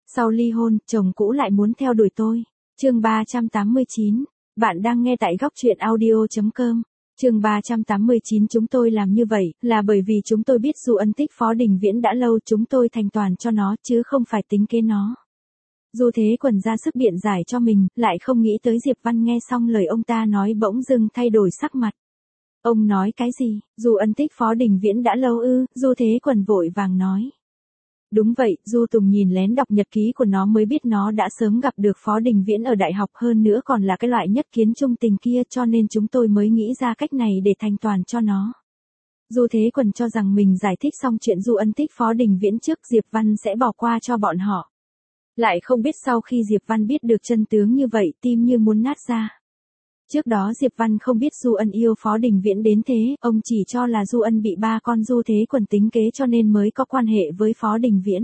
Sau ly hôn, chồng cũ lại muốn theo đuổi tôi. Chương 389. Bạn đang nghe tại góc truyện audio.com. Chương 389. Chúng tôi làm như vậy là bởi vì chúng tôi biết Du Ân thích Phó Đình Viễn đã lâu, chúng tôi thành toàn cho nó chứ không phải tính kế nó. Du Thế Quần ra sức biện giải cho mình, lại không nghĩ tới Diệp Văn nghe xong lời ông ta nói bỗng dưng thay đổi sắc mặt. Ông nói cái gì? Du Ân thích Phó Đình Viễn đã lâu ư? Du Thế Quần vội vàng nói. Đúng vậy, Du Tùng nhìn lén đọc nhật ký của nó mới biết nó đã sớm gặp được Phó Đình Viễn ở đại học, hơn nữa còn là cái loại nhất kiến trung tình kia, cho nên chúng tôi mới nghĩ ra cách này để thành toàn cho nó. Du Thế Quần cho rằng mình giải thích xong chuyện Du Ân thích Phó Đình Viễn trước Diệp Văn sẽ bỏ qua cho bọn họ. Lại không biết sau khi Diệp Văn biết được chân tướng như vậy, tim như muốn nát ra. Trước đó Diệp Văn không biết Du Ân yêu Phó Đình Viễn đến thế, ông chỉ cho là Du Ân bị ba con Du Thế Quần tính kế cho nên mới có quan hệ với Phó Đình Viễn.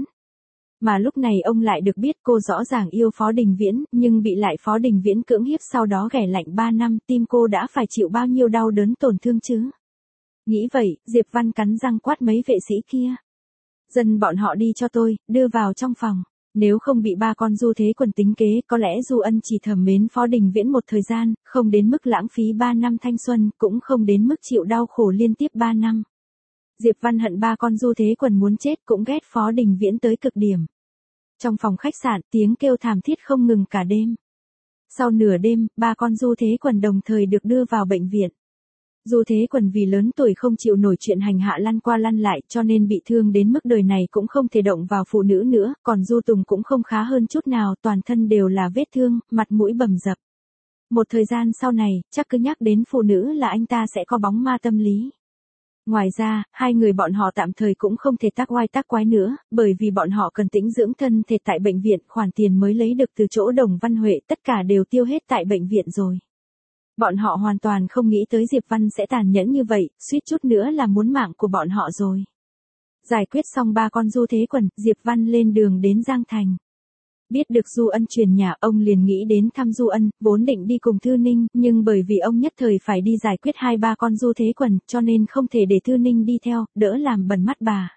Mà lúc này ông lại được biết cô rõ ràng yêu Phó Đình Viễn, nhưng bị lại Phó Đình Viễn cưỡng hiếp sau đó ghẻ lạnh 3 năm, tim cô đã phải chịu bao nhiêu đau đớn tổn thương chứ. Nghĩ vậy, Diệp Văn cắn răng quát mấy vệ sĩ kia. Dân bọn họ đi cho tôi, đưa vào trong phòng. Nếu không bị ba con Du Thế Quần tính kế, có lẽ Du Ân chỉ thầm mến Phó Đình Viễn một thời gian, không đến mức lãng phí 3 năm thanh xuân, cũng không đến mức chịu đau khổ liên tiếp 3 năm. Diệp Văn hận ba con Du Thế Quần muốn chết, cũng ghét Phó Đình Viễn tới cực điểm. Trong phòng khách sạn, tiếng kêu thảm thiết không ngừng cả đêm. Sau nửa đêm, ba con Du Thế Quần đồng thời được đưa vào bệnh viện. Du Thế Quần vì lớn tuổi không chịu nổi chuyện hành hạ lăn qua lăn lại, cho nên bị thương đến mức đời này cũng không thể động vào phụ nữ nữa, còn Du Tùng cũng không khá hơn chút nào, toàn thân đều là vết thương, mặt mũi bầm dập. Một thời gian sau này, chắc cứ nhắc đến phụ nữ là anh ta sẽ có bóng ma tâm lý. Ngoài ra, hai người bọn họ tạm thời cũng không thể tác oai tác quái nữa, bởi vì bọn họ cần tĩnh dưỡng thân thể tại bệnh viện, khoản tiền mới lấy được từ chỗ Đồng Văn Huệ tất cả đều tiêu hết tại bệnh viện rồi. Bọn họ hoàn toàn không nghĩ tới Diệp Văn sẽ tàn nhẫn như vậy, suýt chút nữa là muốn mạng của bọn họ rồi. Giải quyết xong ba con Du Thế Quần, Diệp Văn lên đường đến Giang Thành. Biết được Du Ân chuyển nhà, ông liền nghĩ đến thăm Du Ân, vốn định đi cùng Thư Ninh, nhưng bởi vì ông nhất thời phải đi giải quyết hai ba con Du Thế Quần, cho nên không thể để Thư Ninh đi theo, đỡ làm bẩn mắt bà.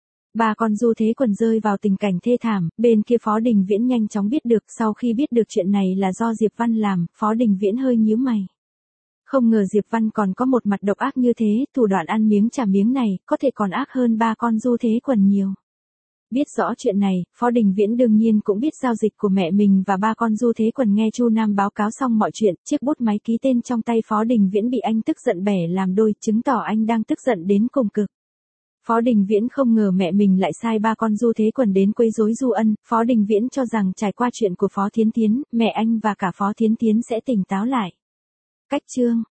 Ba con Du Thế Quần rơi vào tình cảnh thê thảm, bên kia Phó Đình Viễn nhanh chóng biết được, sau khi biết được chuyện này là do Diệp Văn làm, Phó Đình Viễn hơi nhíu mày. Không ngờ Diệp Văn còn có một mặt độc ác như thế, thủ đoạn ăn miếng trả miếng này, có thể còn ác hơn ba con Du Thế Quần nhiều. Biết rõ chuyện này, Phó Đình Viễn đương nhiên cũng biết giao dịch của mẹ mình và ba con Du Thế Quần. Nghe Chu Nam báo cáo xong mọi chuyện, chiếc bút máy ký tên trong tay Phó Đình Viễn bị anh tức giận bẻ làm đôi, chứng tỏ anh đang tức giận đến cùng cực. Phó Đình Viễn không ngờ mẹ mình lại sai ba con Du Thế Quần đến quấy rối Du Ân, Phó Đình Viễn cho rằng trải qua chuyện của Phó Thiến Thiến, mẹ anh và cả Phó Thiến Thiến sẽ tỉnh táo lại. Cách chương